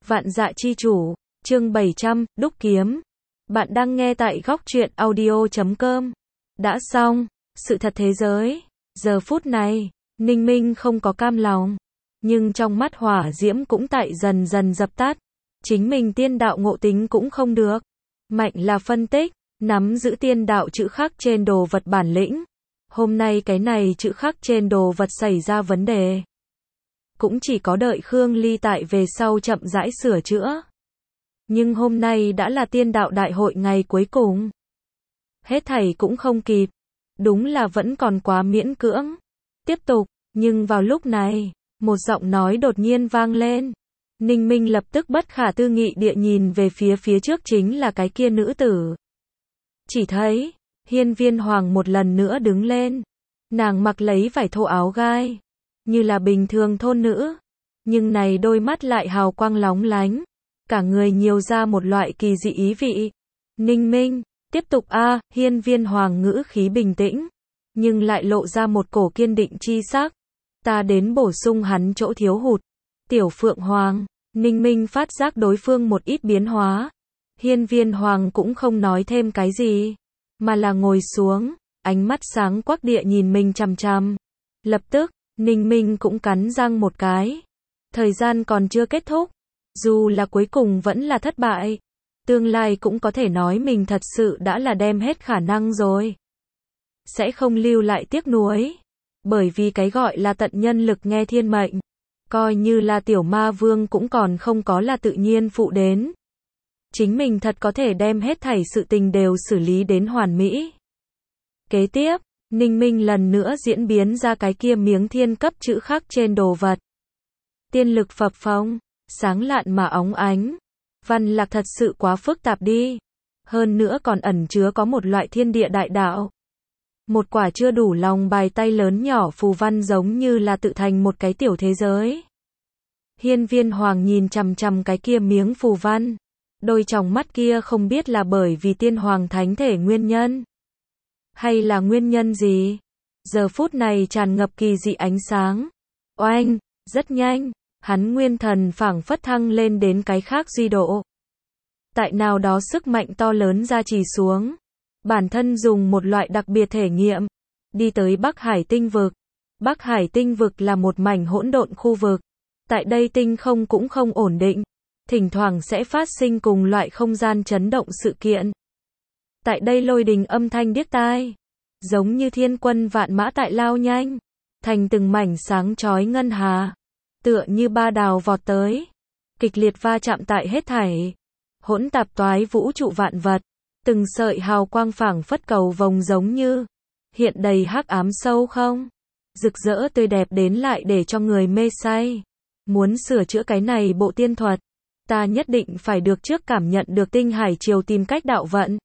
Vạn Dạ Chi Chủ, chương 700, Đúc Kiếm. Bạn đang nghe tại góc truyện audio.com. Đã xong, sự thật thế giới. Giờ phút này, Ninh Minh không có cam lòng. Nhưng trong mắt hỏa diễm cũng tại dần dần dập tắt. Chính mình tiên đạo ngộ tính cũng không được. Mạnh là phân tích, nắm giữ tiên đạo chữ khắc trên đồ vật bản lĩnh. Hôm nay cái này chữ khắc trên đồ vật xảy ra vấn đề. Cũng chỉ có đợi Khương Ly tại về sau chậm rãi sửa chữa. Nhưng hôm nay đã là tiên đạo đại hội ngày cuối cùng. Hết thảy cũng không kịp. Đúng là vẫn còn quá miễn cưỡng. Tiếp tục, nhưng vào lúc này, một giọng nói đột nhiên vang lên. Ninh Minh lập tức bất khả tư nghị địa nhìn về phía trước chính là cái kia nữ tử. Chỉ thấy, Hiên Viên Hoàng một lần nữa đứng lên. Nàng mặc lấy vải thô áo gai. Như là bình thường thôn nữ. Nhưng này đôi mắt lại hào quang lóng lánh. Cả người nhiều ra một loại kỳ dị ý vị. Ninh Minh, tiếp tục a. Hiên Viên Hoàng ngữ khí bình tĩnh. Nhưng lại lộ ra một cổ kiên định chi sắc. Ta đến bổ sung hắn chỗ thiếu hụt. Tiểu Phượng Hoàng, Ninh Minh phát giác đối phương một ít biến hóa. Hiên Viên Hoàng cũng không nói thêm cái gì. Mà là ngồi xuống, ánh mắt sáng quắc địa nhìn mình chằm chằm. Lập tức, Ninh Minh cũng cắn răng một cái. Thời gian còn chưa kết thúc. Dù là cuối cùng vẫn là thất bại. Tương lai cũng có thể nói mình thật sự đã là đem hết khả năng rồi. Sẽ không lưu lại tiếc nuối. Bởi vì cái gọi là tận nhân lực nghe thiên mệnh. Coi như là tiểu ma vương cũng còn không có là tự nhiên phụ đến. Chính mình thật có thể đem hết thảy sự tình đều xử lý đến hoàn mỹ. Kế tiếp, Ninh Minh lần nữa diễn biến ra cái kia miếng thiên cấp chữ khắc trên đồ vật. Tiên lực phập phồng, sáng lạn mà óng ánh. Văn lạc thật sự quá phức tạp đi. Hơn nữa còn ẩn chứa có một loại thiên địa đại đạo. Một quả chưa đủ lòng bài tay lớn nhỏ phù văn giống như là tự thành một cái tiểu thế giới. Hiên Viên Hoàng nhìn chằm chằm cái kia miếng phù văn. Đôi tròng mắt kia không biết là bởi vì tiên hoàng thánh thể nguyên nhân. Hay là nguyên nhân gì? Giờ phút này tràn ngập kỳ dị ánh sáng. Oanh, rất nhanh, hắn nguyên thần phảng phất thăng lên đến cái khác duy độ. Tại nào đó sức mạnh to lớn ra trì xuống. Bản thân dùng một loại đặc biệt thể nghiệm. Đi tới Bắc Hải tinh vực. Bắc Hải tinh vực là một mảnh hỗn độn khu vực. Tại đây tinh không cũng không ổn định. Thỉnh thoảng sẽ phát sinh cùng loại không gian chấn động sự kiện. Tại đây lôi đình âm thanh điếc tai. Giống như thiên quân vạn mã tại lao nhanh. Thành từng mảnh sáng chói ngân hà. Tựa như ba đào vọt tới. Kịch liệt va chạm tại hết thảy. Hỗn tạp toái vũ trụ vạn vật. Từng sợi hào quang phảng phất cầu vồng giống như. Hiện đầy hắc ám sâu không. Rực rỡ tươi đẹp đến lại để cho người mê say. Muốn sửa chữa cái này bộ tiên thuật. Ta nhất định phải được trước cảm nhận được tinh hải triều tìm cách đạo vận.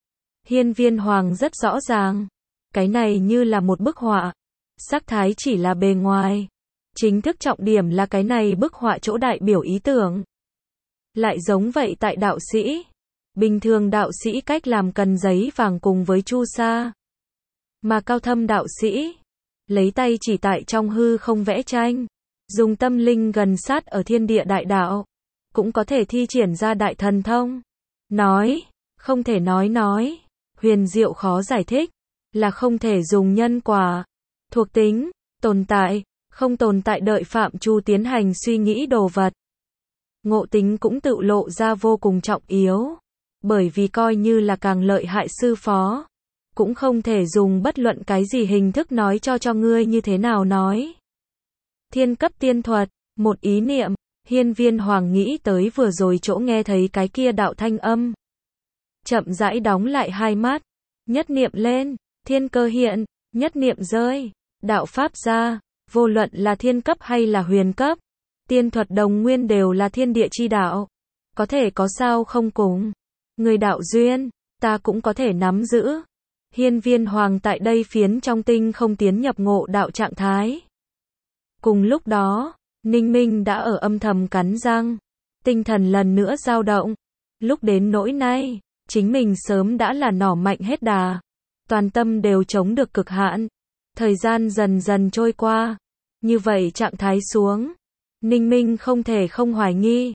Hiên Viên Hoàng rất rõ ràng. Cái này như là một bức họa. Sắc thái chỉ là bề ngoài. Chính thức trọng điểm là cái này bức họa chỗ đại biểu ý tưởng. Lại giống vậy tại đạo sĩ. Bình thường đạo sĩ cách làm cần giấy vàng cùng với chu sa. Mà cao thâm đạo sĩ. Lấy tay chỉ tại trong hư không vẽ tranh. Dùng tâm linh gần sát ở thiên địa đại đạo. Cũng có thể thi triển ra đại thần thông. Nói, không thể nói. Huyền diệu khó giải thích. Là không thể dùng nhân quả. Thuộc tính, tồn tại, không tồn tại đợi phạm chu tiến hành suy nghĩ đồ vật. Ngộ tính cũng tự lộ ra vô cùng trọng yếu. Bởi vì coi như là càng lợi hại sư phó. Cũng không thể dùng bất luận cái gì hình thức nói cho ngươi như thế nào nói. Thiên cấp tiên thuật, một ý niệm. Hiên Viên Hoàng nghĩ tới vừa rồi chỗ nghe thấy cái kia đạo thanh âm. Chậm rãi đóng lại hai mắt. Nhất niệm lên, thiên cơ hiện, nhất niệm rơi. Đạo pháp ra, vô luận là thiên cấp hay là huyền cấp. Tiên thuật đồng nguyên đều là thiên địa chi đạo. Có thể có sao không cùng. Người đạo duyên, ta cũng có thể nắm giữ. Hiên Viên Hoàng tại đây phiến trong tinh không tiến nhập ngộ đạo trạng thái. Cùng lúc đó, Ninh Minh đã ở âm thầm cắn răng. Tinh thần lần nữa dao động. Lúc đến nỗi này, chính mình sớm đã là nỏ mạnh hết đà. Toàn tâm đều chống được cực hạn. Thời gian dần dần trôi qua. Như vậy trạng thái xuống. Ninh Minh không thể không hoài nghi.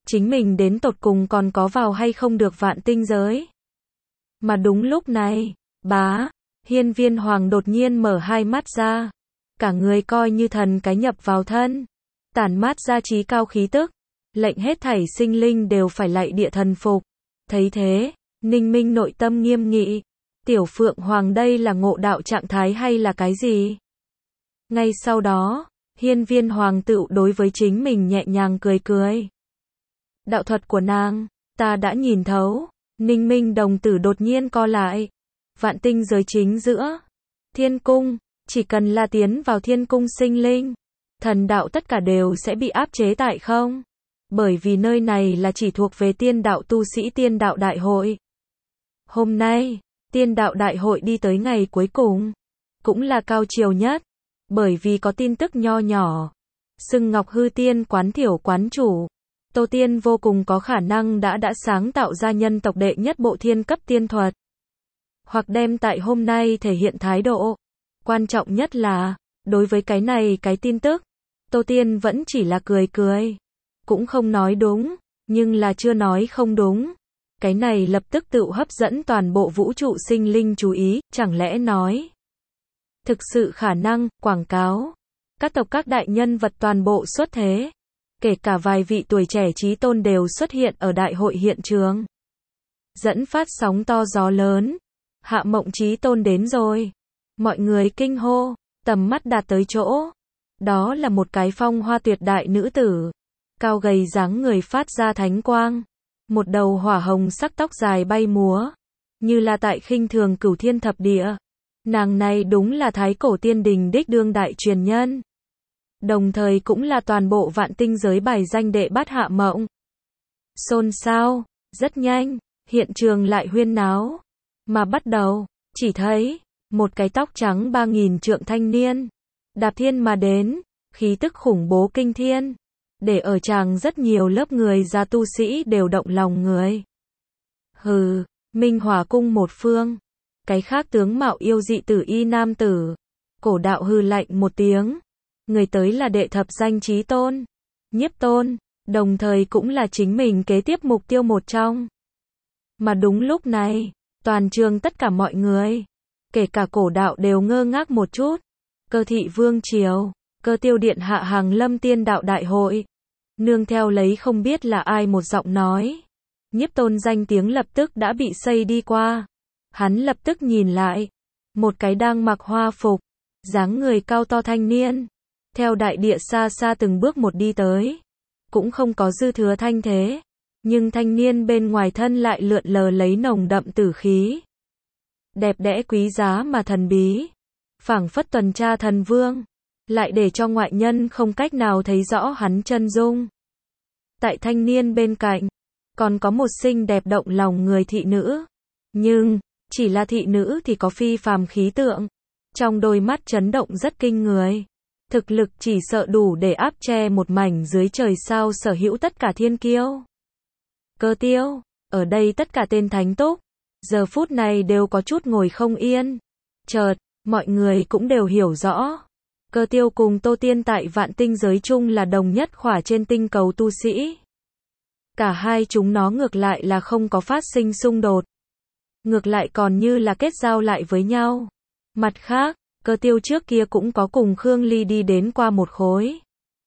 chính mình đến tột cùng còn có vào hay không được vạn tinh giới. Mà đúng lúc này, bá, Hiên Viên Hoàng đột nhiên mở hai mắt ra, cả người coi như thần cái nhập vào thân, tản mát ra trí cao khí tức, lệnh hết thảy sinh linh đều phải lạy địa thần phục. Thấy thế, Ninh Minh nội tâm nghiêm nghị, Tiểu Phượng Hoàng đây là ngộ đạo trạng thái hay là cái gì? Ngay sau đó, Hiên Viên Hoàng tự đối với chính mình nhẹ nhàng cười cười. Đạo thuật của nàng, ta đã nhìn thấu. Ninh Minh đồng tử đột nhiên co lại. Vạn tinh giới chính giữa, thiên cung, chỉ cần là tiến vào thiên cung sinh linh, thần đạo tất cả đều sẽ bị áp chế tại không. Bởi vì nơi này là chỉ thuộc về tiên đạo tu sĩ tiên đạo đại hội. Hôm nay, tiên đạo đại hội đi tới ngày cuối cùng, cũng là cao chiều nhất, bởi vì có tin tức nho nhỏ. Xưng Ngọc Hư Tiên quán thiểu quán chủ, Tô Tiên vô cùng có khả năng đã sáng tạo ra nhân tộc đệ nhất bộ thiên cấp tiên thuật. Hoặc đem tại hôm nay thể hiện thái độ. Quan trọng nhất là, đối với cái này cái tin tức, Tô Tiên vẫn chỉ là cười cười. Cũng không nói đúng, nhưng là chưa nói không đúng. Cái này lập tức tự hấp dẫn toàn bộ vũ trụ sinh linh chú ý, chẳng lẽ nói. Thực sự khả năng, quảng cáo. Các tộc các đại nhân vật toàn bộ xuất thế. Kể cả vài vị tuổi trẻ chí tôn đều xuất hiện ở đại hội hiện trường. Dẫn phát sóng to gió lớn. Hạ Mộng Chí Tôn đến rồi. Mọi người kinh hô, tầm mắt đạt tới chỗ. Đó là một cái phong hoa tuyệt đại nữ tử. Cao gầy dáng người phát ra thánh quang. Một đầu hỏa hồng sắc tóc dài bay múa. Như là tại khinh thường cửu thiên thập địa. Nàng này đúng là thái cổ tiên đình đích đương đại truyền nhân. Đồng thời cũng là toàn bộ vạn tinh giới bài danh đệ bát Hạ Mộng. Xôn xao, rất nhanh, hiện trường lại huyên náo. Mà bắt đầu, chỉ thấy, một cái tóc trắng 3000 trượng thanh niên, đạp thiên mà đến, khí tức khủng bố kinh thiên, để ở tràng rất nhiều lớp người già tu sĩ đều động lòng người. Hừ, Minh Hỏa cung một phương, cái khác tướng mạo yêu dị tử y nam tử, Cổ Đạo hừ lạnh một tiếng, người tới là đệ thập danh chí tôn, Nhiếp Tôn, đồng thời cũng là chính mình kế tiếp mục tiêu một trong. Mà đúng lúc này, toàn trường tất cả mọi người, kể cả Cổ Đạo đều ngơ ngác một chút. Cơ thị vương triều, Cơ tiêu điện hạ hàng lâm tiên đạo đại hội. Nương theo lấy không biết là ai một giọng nói. Nhiếp Tôn danh tiếng lập tức đã bị xây đi qua. Hắn lập tức nhìn lại. Một cái đang mặc hoa phục, dáng người cao to thanh niên. Theo đại địa xa xa từng bước một đi tới. Cũng không có dư thừa thanh thế. Nhưng thanh niên bên ngoài thân lại lượn lờ lấy nồng đậm tử khí. Đẹp đẽ quý giá mà thần bí. Phảng phất tuần tra thần vương. Lại để cho ngoại nhân không cách nào thấy rõ hắn chân dung. Tại thanh niên bên cạnh, còn có một xinh đẹp động lòng người thị nữ. Nhưng, chỉ là thị nữ thì có phi phàm khí tượng. Trong đôi mắt chấn động rất kinh người. Thực lực chỉ sợ đủ để áp che một mảnh dưới trời sao sở hữu tất cả thiên kiêu. Cơ Tiêu, ở đây tất cả tên thánh túc, giờ phút này đều có chút ngồi không yên. Chợt, mọi người cũng đều hiểu rõ. Cơ Tiêu cùng Tô Tiên tại vạn tinh giới chung là đồng nhất khỏa trên tinh cầu tu sĩ. Cả hai chúng nó ngược lại là không có phát sinh xung đột. Ngược lại còn như là kết giao lại với nhau. Mặt khác, Cơ Tiêu trước kia cũng có cùng Khương Ly đi đến qua một khối.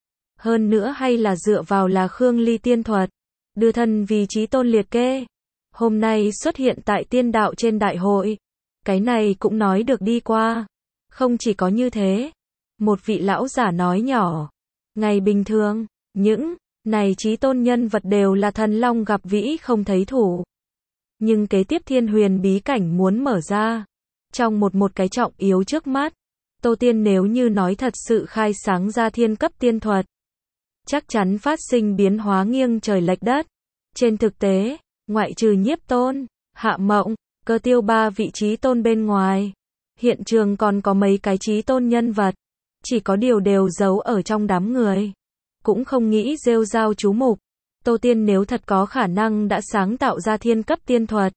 Hơn nữa hay là dựa vào là Khương Ly tiên thuật. Đưa thân vì chí tôn liệt kê. Hôm nay xuất hiện tại tiên đạo trên đại hội. Cái này cũng nói được đi qua. Không chỉ có như thế. Một vị lão giả nói nhỏ. Ngày bình thường, những này chí tôn nhân vật đều là thần long gặp vĩ không thấy thủ. Nhưng kế tiếp thiên huyền bí cảnh muốn mở ra. Trong một cái trọng yếu trước mắt. Tô Tiên nếu như nói thật sự khai sáng ra thiên cấp tiên thuật. Chắc chắn phát sinh biến hóa nghiêng trời lệch đất. Trên thực tế, ngoại trừ Nhiếp Tôn, Hạ Mộng, Cơ Tiêu ba vị chí tôn bên ngoài. Hiện trường còn có mấy cái chí tôn nhân vật. Chỉ có điều đều giấu ở trong đám người. Cũng không nghĩ rêu rao chú mục. Tô Tiên nếu thật có khả năng đã sáng tạo ra thiên cấp tiên thuật.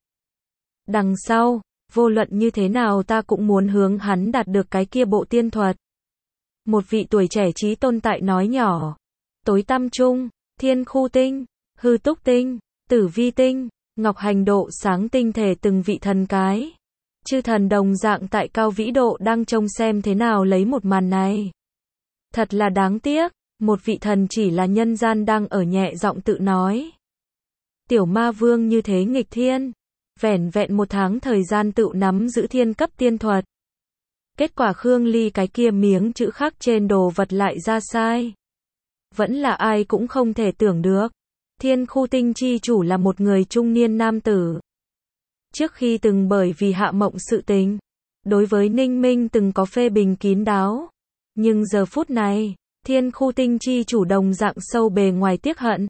Đằng sau, vô luận như thế nào ta cũng muốn hướng hắn đạt được cái kia bộ tiên thuật. Một vị tuổi trẻ chí tôn tại nói nhỏ. Tối tăm trung, thiên khu tinh, hư túc tinh, tử vi tinh, ngọc hành độ sáng tinh thể từng vị thần cái. Chư thần đồng dạng tại cao vĩ độ đang trông xem thế nào lấy một màn này. Thật là đáng tiếc, một vị thần chỉ là nhân gian đang ở nhẹ giọng tự nói. Tiểu ma vương như thế nghịch thiên, vẻn vẹn 1 tháng thời gian tự nắm giữ thiên cấp tiên thuật. Kết quả Khương Ly cái kia miếng chữ khắc trên đồ vật lại ra sai. Vẫn là ai cũng không thể tưởng được. Thiên khu tinh chi chủ là một người trung niên nam tử. Trước khi từng bởi vì Hạ Mộng sự tình, đối với Ninh Minh từng có phê bình kín đáo. Nhưng giờ phút này, thiên khu tinh chi chủ đồng dạng sâu bề ngoài tiếc hận.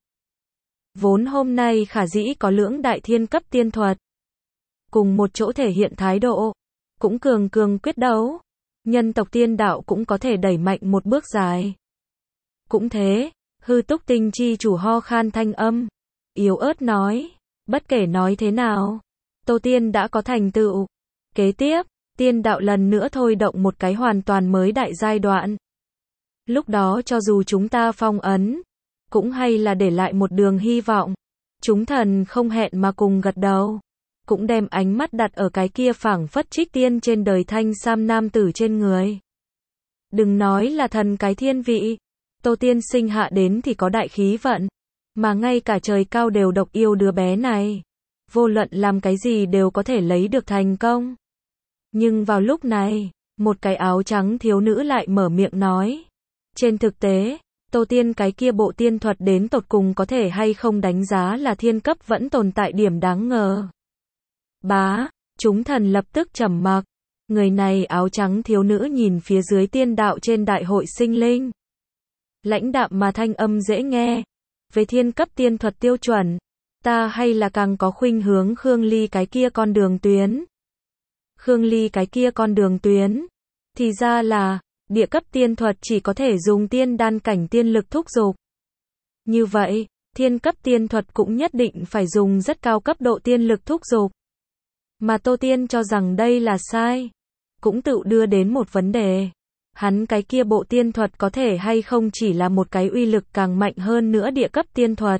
Vốn hôm nay khả dĩ có lưỡng đại thiên cấp tiên thuật. Cùng một chỗ thể hiện thái độ. Cũng cường cường quyết đấu. Nhân tộc tiên đạo cũng có thể đẩy mạnh một bước dài. Cũng thế, hư túc tinh chi chủ ho khan thanh âm. Yếu ớt nói. Bất kể nói thế nào. Tô Tiên đã có thành tựu. Kế tiếp, tiên đạo lần nữa thôi động một cái hoàn toàn mới đại giai đoạn. Lúc đó cho dù chúng ta phong ấn, cũng hay là để lại một đường hy vọng. Chúng thần không hẹn mà cùng gật đầu. Cũng đem ánh mắt đặt ở cái kia phảng phất trích tiên trên đời thanh sam nam tử trên người. Đừng nói là thần cái thiên vị. Tô Tiên sinh hạ đến thì có đại khí vận. Mà ngay cả trời cao đều độc yêu đứa bé này. Vô luận làm cái gì đều có thể lấy được thành công. Nhưng vào lúc này, một cái áo trắng thiếu nữ lại mở miệng nói. Trên thực tế, Tô Tiên cái kia bộ tiên thuật đến tột cùng có thể hay không đánh giá là thiên cấp vẫn tồn tại điểm đáng ngờ. Bá, chúng thần lập tức trầm mặc. Người này áo trắng thiếu nữ nhìn phía dưới tiên đạo trên đại hội sinh linh. Lãnh đạm mà thanh âm dễ nghe. Về thiên cấp tiên thuật tiêu chuẩn, ta hay là càng có khuynh hướng Khương Ly cái kia con đường tuyến. Khương Ly cái kia con đường tuyến. Thì ra là, địa cấp tiên thuật chỉ có thể dùng tiên đan cảnh tiên lực thúc giục. Như vậy, thiên cấp tiên thuật cũng nhất định phải dùng rất cao cấp độ tiên lực thúc giục. Mà Tô Tiên cho rằng đây là sai. Cũng tự đưa đến một vấn đề. Hắn cái kia bộ tiên thuật có thể hay không chỉ là một cái uy lực càng mạnh hơn nữa địa cấp tiên thuật.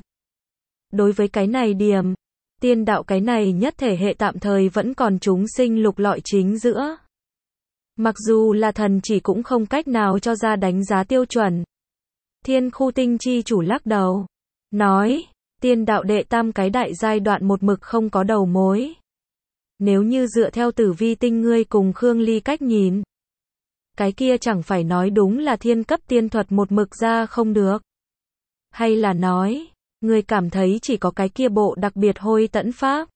Đối với cái này điểm, tiên đạo cái này nhất thể hệ tạm thời vẫn còn chúng sinh lục lọi chính giữa. Mặc dù là thần chỉ cũng không cách nào cho ra đánh giá tiêu chuẩn. Thiên khu tinh chi chủ lắc đầu. Nói, tiên đạo đệ tam cái đại giai đoạn một mực không có đầu mối. Nếu như dựa theo tử vi tinh ngươi cùng Khương Ly cách nhìn. Cái kia chẳng phải nói đúng là thiên cấp tiên thuật một mực ra không được. Hay là nói, ngươi cảm thấy chỉ có cái kia bộ đặc biệt hôi tẫn pháp.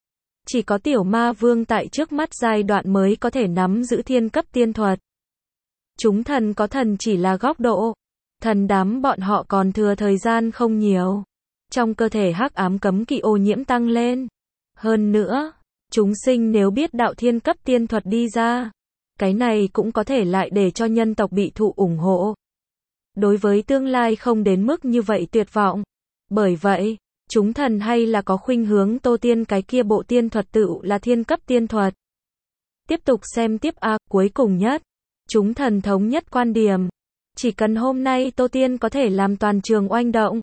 Chỉ có tiểu ma vương tại trước mắt giai đoạn mới có thể nắm giữ thiên cấp tiên thuật. Chúng thần có thần chỉ là góc độ. Thần đám bọn họ còn thừa thời gian không nhiều. Trong cơ thể hắc ám cấm kỵ ô nhiễm tăng lên. Hơn nữa, chúng sinh nếu biết đạo thiên cấp tiên thuật đi ra, cái này cũng có thể lại để cho nhân tộc bị thụ ủng hộ. Đối với tương lai không đến mức như vậy tuyệt vọng. Bởi vậy, chúng thần hay là có khuynh hướng Tô Tiên cái kia bộ tiên thuật tự là thiên cấp tiên thuật. Tiếp tục xem tiếp cuối cùng nhất. Chúng thần thống nhất quan điểm. Chỉ cần hôm nay Tô Tiên có thể làm toàn trường oanh động.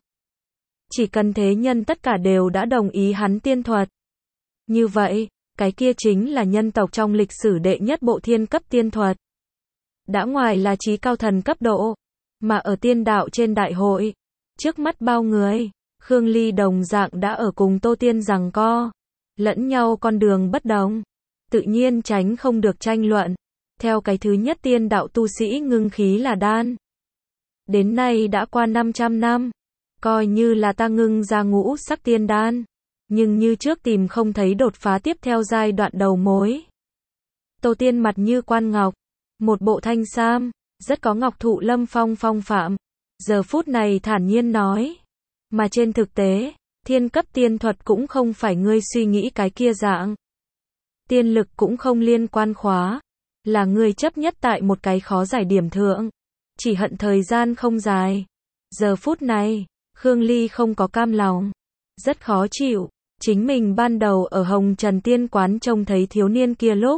Chỉ cần thế nhân tất cả đều đã đồng ý hắn tiên thuật. Như vậy, cái kia chính là nhân tộc trong lịch sử đệ nhất bộ thiên cấp tiên thuật. Đã ngoài là trí cao thần cấp độ, mà ở tiên đạo trên đại hội, trước mắt bao người, Khương Ly đồng dạng đã ở cùng Tô Tiên giằng co, lẫn nhau con đường bất đồng, tự nhiên tránh không được tranh luận. Theo cái thứ nhất tiên đạo tu sĩ ngưng khí là đan. Đến nay đã qua 500 năm, coi như là ta ngưng ra ngũ sắc tiên đan. Nhưng như trước tìm không thấy đột phá tiếp theo giai đoạn đầu mối. Tô Tiên mặt như quan ngọc, một bộ thanh sam, rất có ngọc thụ lâm phong phong phạm. Giờ phút này thản nhiên nói. Mà trên thực tế, thiên cấp tiên thuật cũng không phải ngươi suy nghĩ cái kia dạng. Tiên lực cũng không liên quan khóa. Là ngươi chấp nhất tại một cái khó giải điểm thượng. Chỉ hận thời gian không dài. Giờ phút này, Khương Ly không có cam lòng. Rất khó chịu. Chính mình ban đầu ở Hồng Trần Tiên Quán trông thấy thiếu niên kia lúc.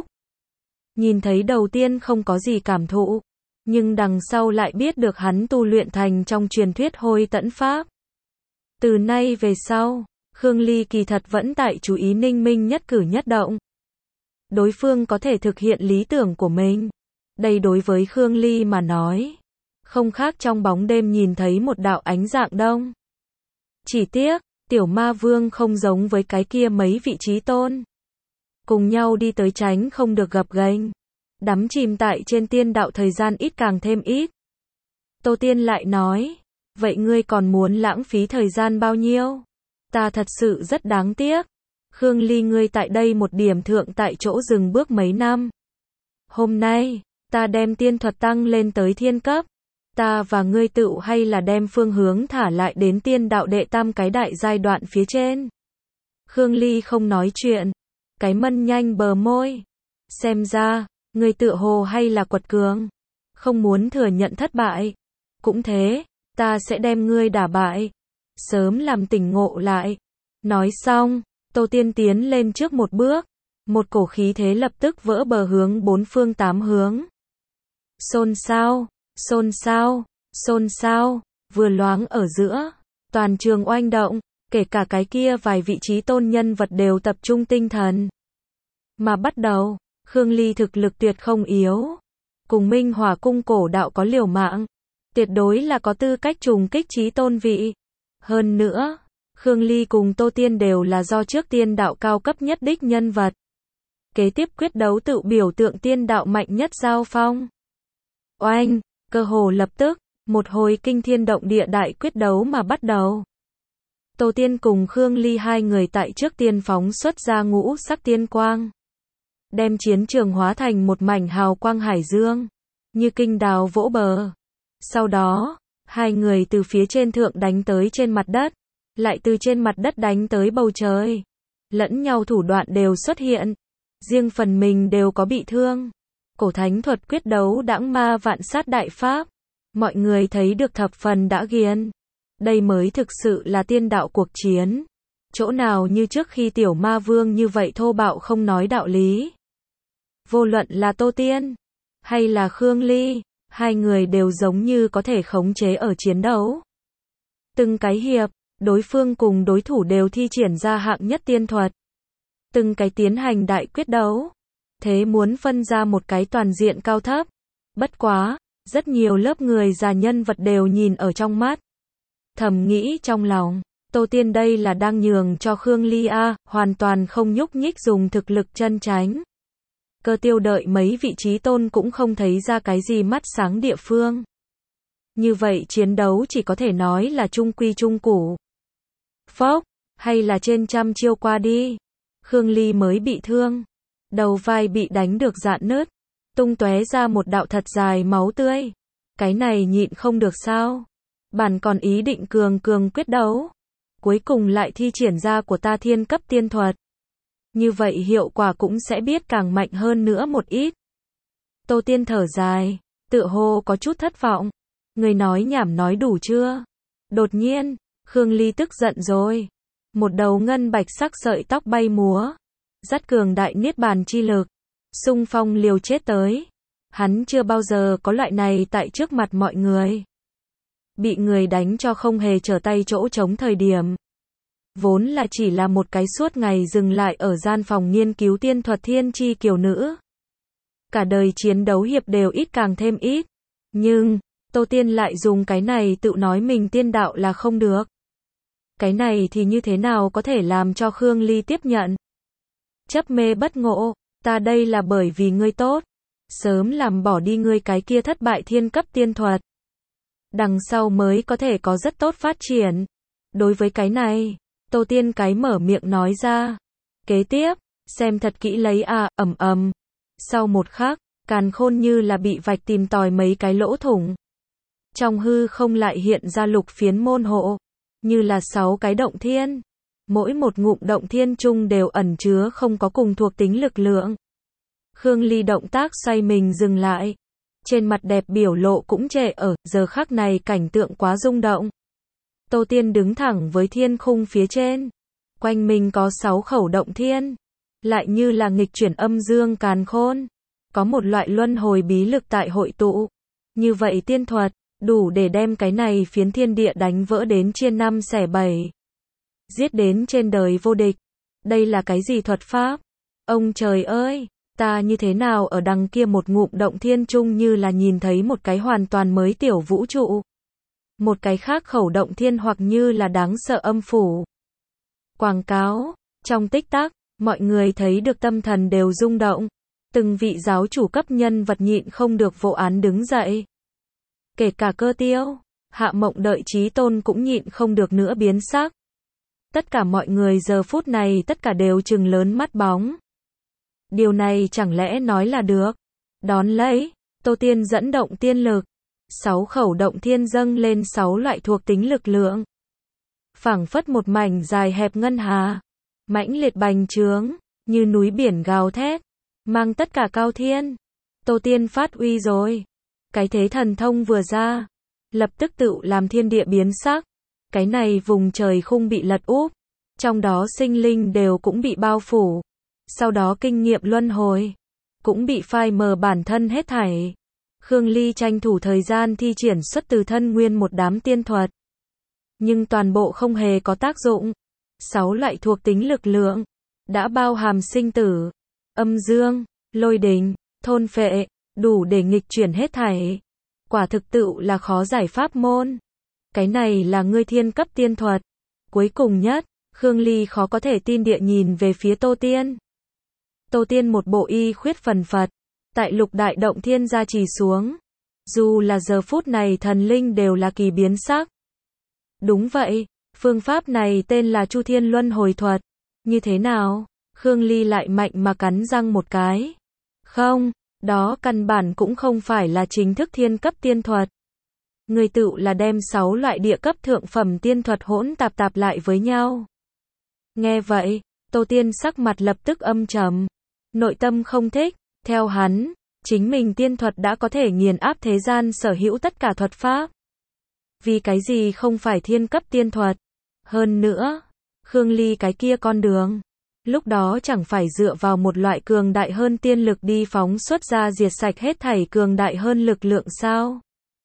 Nhìn thấy đầu tiên không có gì cảm thụ. Nhưng đằng sau lại biết được hắn tu luyện thành trong truyền thuyết hôi tẫn pháp. Từ nay về sau, Khương Ly kỳ thật vẫn tại chú ý Ninh Minh nhất cử nhất động. Đối phương có thể thực hiện lý tưởng của mình. Đây đối với Khương Ly mà nói, không khác trong bóng đêm nhìn thấy một đạo ánh dạng đông. Chỉ tiếc, tiểu ma vương không giống với cái kia mấy vị trí tôn. Cùng nhau đi tới tránh không được gập ghềnh. Đắm chìm tại trên tiên đạo thời gian ít càng thêm ít. Tô Tiên lại nói, vậy ngươi còn muốn lãng phí thời gian bao nhiêu? Ta thật sự rất đáng tiếc. Khương Ly ngươi tại đây một điểm thượng tại chỗ dừng bước mấy năm. Hôm nay, ta đem tiên thuật tăng lên tới thiên cấp. Ta và ngươi tựu hay là đem phương hướng thả lại đến tiên đạo đệ tam cái đại giai đoạn phía trên. Khương Ly không nói chuyện. Cái mân nhanh bờ môi. Xem ra, ngươi tựa hồ hay là quật cường. Không muốn thừa nhận thất bại. Cũng thế, ta sẽ đem ngươi đả bại. Sớm làm tỉnh ngộ lại. Nói xong, Tô Tiên tiến lên trước một bước. Một cổ khí thế lập tức vỡ bờ hướng bốn phương tám hướng. Xôn xao, xôn xao, xôn xao, vừa loáng ở giữa. Toàn trường oanh động, kể cả cái kia vài vị trí tôn nhân vật đều tập trung tinh thần. Mà bắt đầu, Khương Ly thực lực tuyệt không yếu. Cùng Minh Hỏa cung cổ đạo có liều mạng. Tuyệt đối là có tư cách trùng kích trí tôn vị. Hơn nữa, Khương Ly cùng Tô Tiên đều là do trước tiên đạo cao cấp nhất đích nhân vật. Kế tiếp quyết đấu tự biểu tượng tiên đạo mạnh nhất giao phong. Oanh, cơ hồ lập tức, một hồi kinh thiên động địa đại quyết đấu mà bắt đầu. Tô Tiên cùng Khương Ly hai người tại trước tiên phóng xuất ra ngũ sắc tiên quang. Đem chiến trường hóa thành một mảnh hào quang hải dương, như kinh đào vỗ bờ. Sau đó, hai người từ phía trên thượng đánh tới trên mặt đất, lại từ trên mặt đất đánh tới bầu trời. Lẫn nhau thủ đoạn đều xuất hiện, riêng phần mình đều có bị thương. Cổ thánh thuật quyết đấu đãng ma vạn sát đại pháp, mọi người thấy được thập phần đã ghiền. Đây mới thực sự là tiên đạo cuộc chiến. Chỗ nào như trước khi tiểu ma vương như vậy thô bạo không nói đạo lý. Vô luận là Tô Tiên hay là Khương Ly, hai người đều giống như có thể khống chế ở chiến đấu. Từng cái hiệp, đối phương cùng đối thủ đều thi triển ra hạng nhất tiên thuật. Từng cái tiến hành đại quyết đấu. Thế muốn phân ra một cái toàn diện cao thấp. Bất quá, rất nhiều lớp người già nhân vật đều nhìn ở trong mắt. Thầm nghĩ trong lòng, Tô Tiên đây là đang nhường cho Khương Ly A, hoàn toàn không nhúc nhích dùng thực lực chân tránh. Cơ Tiêu đợi mấy vị trí tôn cũng không thấy ra cái gì mắt sáng địa phương. Như vậy chiến đấu chỉ có thể nói là trung quy trung củ. Phốc, hay là trên trăm chiêu qua đi. Khương Ly mới bị thương. Đầu vai bị đánh được rạn nứt. Tung tóe ra một đạo thật dài máu tươi. Cái này nhịn không được sao. Bản còn ý định cường quyết đấu. Cuối cùng lại thi triển ra của ta thiên cấp tiên thuật. Như vậy hiệu quả cũng sẽ biết càng mạnh hơn nữa một ít. Tô Tiên thở dài, tựa hồ có chút thất vọng. Người nói nhảm nói đủ chưa? Đột nhiên, Khương Ly tức giận rồi. Một đầu ngân bạch sắc sợi tóc bay múa. Dắt cường đại niết bàn chi lực. Xung phong liều chết tới. Hắn chưa bao giờ có loại này tại trước mặt mọi người. Bị người đánh cho không hề trở tay chỗ trống thời điểm. Vốn là chỉ là một cái suốt ngày dừng lại ở gian phòng nghiên cứu tiên thuật thiên chi kiều nữ. Cả đời chiến đấu hiệp đều ít càng thêm ít. Nhưng, Tô Tiên lại dùng cái này tự nói mình tiên đạo là không được. Cái này thì như thế nào có thể làm cho Khương Ly tiếp nhận? Chấp mê bất ngộ, ta đây là bởi vì ngươi tốt. Sớm làm bỏ đi ngươi cái kia thất bại thiên cấp tiên thuật. Đằng sau mới có thể có rất tốt phát triển. Đối với cái này, Tô Tiên cái mở miệng nói ra. Kế tiếp, xem thật kỹ lấy ầm. Sau một khắc, càn khôn như là bị vạch tìm tòi mấy cái lỗ thủng. Trong hư không lại hiện ra lục phiến môn hộ, như là 6 cái động thiên. Mỗi một ngụm động thiên chung đều ẩn chứa không có cùng thuộc tính lực lượng. Khương Ly động tác xoay mình dừng lại. Trên mặt đẹp biểu lộ cũng trệ ở, giờ khắc này cảnh tượng quá rung động. Tô Tiên đứng thẳng với thiên khung phía trên. Quanh mình có 6 khẩu động thiên. Lại như là nghịch chuyển âm dương càn khôn. Có một loại luân hồi bí lực tại hội tụ. Như vậy tiên thuật, đủ để đem cái này phiến thiên địa đánh vỡ đến chia năm xẻ bảy. Giết đến trên đời vô địch. Đây là cái gì thuật pháp? Ông trời ơi, ta như thế nào ở đằng kia một ngụm động thiên trung như là nhìn thấy một cái hoàn toàn mới tiểu vũ trụ. Một cái khác khẩu động thiên hoặc như là đáng sợ âm phủ. Quảng cáo, trong tích tắc, mọi người thấy được tâm thần đều rung động. Từng vị giáo chủ cấp nhân vật nhịn không được vô án đứng dậy. Kể cả Cơ Tiêu, Hạ Mộng Đợi Chí Tôn cũng nhịn không được nữa biến sắc. Tất cả mọi người giờ phút này tất cả đều trừng lớn mắt bóng. Điều này chẳng lẽ nói là được. Đón lấy, Tô Tiên dẫn động tiên lực. 6 khẩu động thiên dâng lên 6 loại thuộc tính lực lượng. Phảng phất một mảnh dài hẹp ngân hà. Mãnh liệt bành trướng, như núi biển gào thét. Mang tất cả cao thiên. Tô Tiên phát uy rồi. Cái thế thần thông vừa ra. Lập tức tự làm thiên địa biến sắc. Cái này vùng trời khung bị lật úp. Trong đó sinh linh đều cũng bị bao phủ. Sau đó kinh nghiệm luân hồi. Cũng bị phai mờ bản thân hết thảy. Khương Ly tranh thủ thời gian thi triển xuất từ thân nguyên một đám tiên thuật. Nhưng toàn bộ không hề có tác dụng. 6 loại thuộc tính lực lượng. Đã bao hàm sinh tử, âm dương, lôi đình, thôn phệ, đủ để nghịch chuyển hết thảy. Quả thực tự là khó giải pháp môn. Cái này là ngươi thiên cấp tiên thuật. Cuối cùng nhất, Khương Ly khó có thể tin địa nhìn về phía Tô Tiên. Tô Tiên một bộ y khuyết phần phật. Tại lục đại động thiên gia trì xuống. Dù là giờ phút này thần linh đều là kỳ biến sắc. Đúng vậy, phương pháp này tên là Chu Thiên Luân Hồi Thuật. Như thế nào? Khương Ly lại mạnh mà cắn răng một cái. Không, đó căn bản cũng không phải là chính thức thiên cấp tiên thuật. Người tự là đem 6 loại địa cấp thượng phẩm tiên thuật hỗn tạp tạp lại với nhau. Nghe vậy, Tô Tiên sắc mặt lập tức âm trầm. Nội tâm không thích, theo hắn, chính mình tiên thuật đã có thể nghiền áp thế gian sở hữu tất cả thuật pháp. Vì cái gì không phải thiên cấp tiên thuật? Hơn nữa, Khương Ly cái kia con đường. Lúc đó chẳng phải dựa vào một loại cường đại hơn tiên lực đi phóng xuất ra diệt sạch hết thảy cường đại hơn lực lượng sao?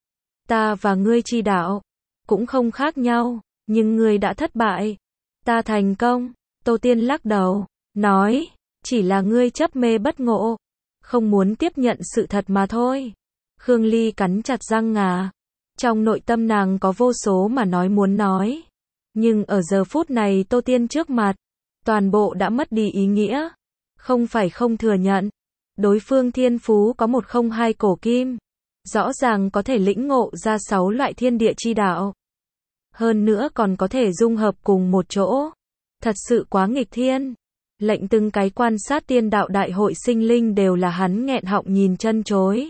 Ta và ngươi chi đạo, cũng không khác nhau, nhưng ngươi đã thất bại. Ta thành công. Tô Tiên lắc đầu, nói, chỉ là ngươi chấp mê bất ngộ, không muốn tiếp nhận sự thật mà thôi. Khương Ly cắn chặt răng ngà. Trong nội tâm nàng có vô số mà nói muốn nói. Nhưng ở giờ phút này Tô Tiên trước mặt, toàn bộ đã mất đi ý nghĩa. Không phải không thừa nhận. Đối phương thiên phú có 102 cổ kim. Rõ ràng có thể lĩnh ngộ ra 6 loại thiên địa chi đạo. Hơn nữa còn có thể dung hợp cùng một chỗ. Thật sự quá nghịch thiên. Lệnh từng cái quan sát tiên đạo đại hội sinh linh đều là hắn nghẹn họng nhìn chân chối.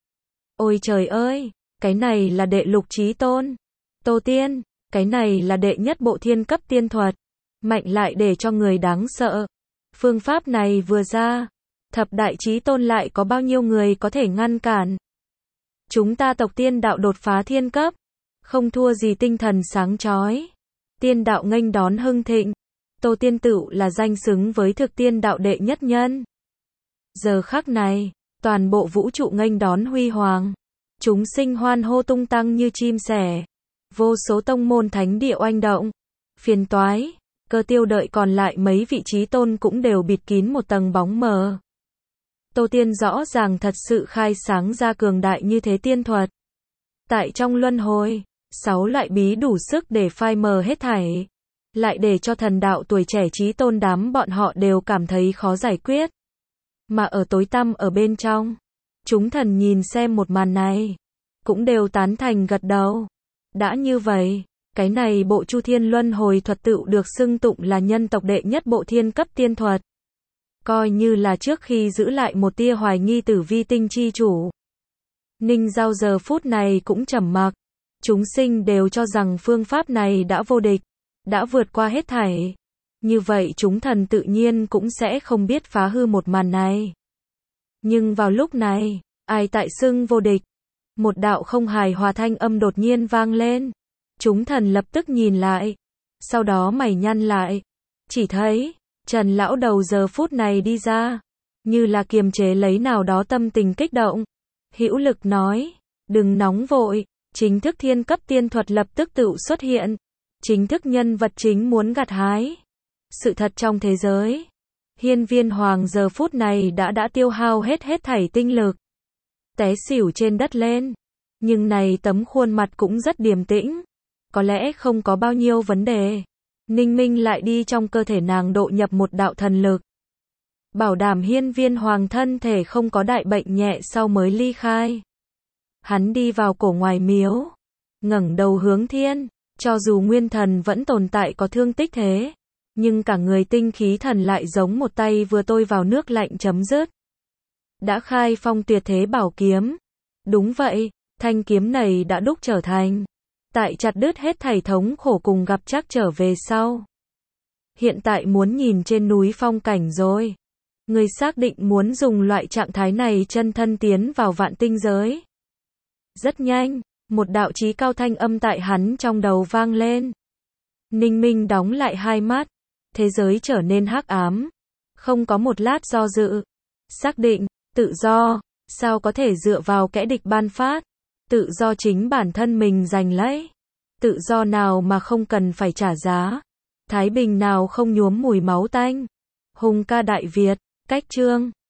Ôi trời ơi, cái này là đệ lục chí tôn. Tô Tiên, cái này là đệ nhất bộ thiên cấp tiên thuật. Mạnh lại để cho người đáng sợ. Phương pháp này vừa ra, thập đại chí tôn lại có bao nhiêu người có thể ngăn cản. Chúng ta tộc tiên đạo đột phá thiên cấp, không thua gì tinh thần sáng chói. Tiên đạo nghênh đón hưng thịnh. Tô Tiên tự là danh xứng với thực tiên đạo đệ nhất nhân. Giờ khắc này, toàn bộ vũ trụ nghênh đón huy hoàng. Chúng sinh hoan hô tung tăng như chim sẻ. Vô số tông môn thánh địa oanh động. Phiền toái, Cơ Tiêu đợi còn lại mấy vị trí tôn cũng đều bịt kín một tầng bóng mờ. Tô Tiên rõ ràng thật sự khai sáng ra cường đại như thế tiên thuật. Tại trong luân hồi, 6 loại bí đủ sức để phai mờ hết thảy. Lại để cho thần đạo tuổi trẻ trí tôn đám bọn họ đều cảm thấy khó giải quyết. Mà ở tối tăm ở bên trong, chúng thần nhìn xem một màn này, cũng đều tán thành gật đầu. Đã như vậy, cái này bộ Chu Thiên Luân Hồi Thuật tự được xưng tụng là nhân tộc đệ nhất bộ thiên cấp tiên thuật. Coi như là trước khi giữ lại một tia hoài nghi Tử Vi tinh chi chủ. Ninh Giao giờ phút này cũng trầm mặc. Chúng sinh đều cho rằng phương pháp này đã vô địch, đã vượt qua hết thảy. Như vậy chúng thần tự nhiên cũng sẽ không biết phá hư một màn này. Nhưng vào lúc này, ai tại xưng vô địch? Một đạo không hài hòa thanh âm đột nhiên vang lên. Chúng thần lập tức nhìn lại. Sau đó mày nhăn lại. Chỉ thấy, Trần lão đầu giờ phút này đi ra. Như là kiềm chế lấy nào đó tâm tình kích động. Hữu lực nói, đừng nóng vội, Chính thức thiên cấp tiên thuật lập tức tự xuất hiện. Chính thức nhân vật chính muốn gặt hái. Sự thật trong thế giới. Hiên Viên Hoàng giờ phút này đã tiêu hao hết thảy tinh lực. Té xỉu trên đất lên. Nhưng này tấm khuôn mặt cũng rất điềm tĩnh. Có lẽ không có bao nhiêu vấn đề. Ninh Minh lại đi trong cơ thể nàng độ nhập một đạo thần lực. Bảo đảm Hiên Viên Hoàng thân thể không có đại bệnh nhẹ sau mới ly khai. Hắn đi vào cổ ngoài miếu. Ngẩng đầu hướng thiên. Cho dù nguyên thần vẫn tồn tại có thương tích thế. Nhưng cả người tinh khí thần lại giống một tay vừa tôi vào nước lạnh chấm dứt. Đã khai phong tuyệt thế bảo kiếm. Đúng vậy, thanh kiếm này đã đúc trở thành. Tại chặt đứt hết thảy thống khổ cùng gặp chắc trở về sau. Hiện tại muốn nhìn trên núi phong cảnh rồi. Người xác định muốn dùng loại trạng thái này chân thân tiến vào vạn tinh giới. Rất nhanh, một đạo chí cao thanh âm tại hắn trong đầu vang lên. Ninh Minh đóng lại hai mắt. Thế giới trở nên hắc ám. Không có một lát do dự. Xác định, tự do, sao có thể dựa vào kẻ địch ban phát. Tự do chính bản thân mình giành lấy. Tự do nào mà không cần phải trả giá. Thái bình nào không nhuốm mùi máu tanh. Hùng ca Đại Việt, cách chương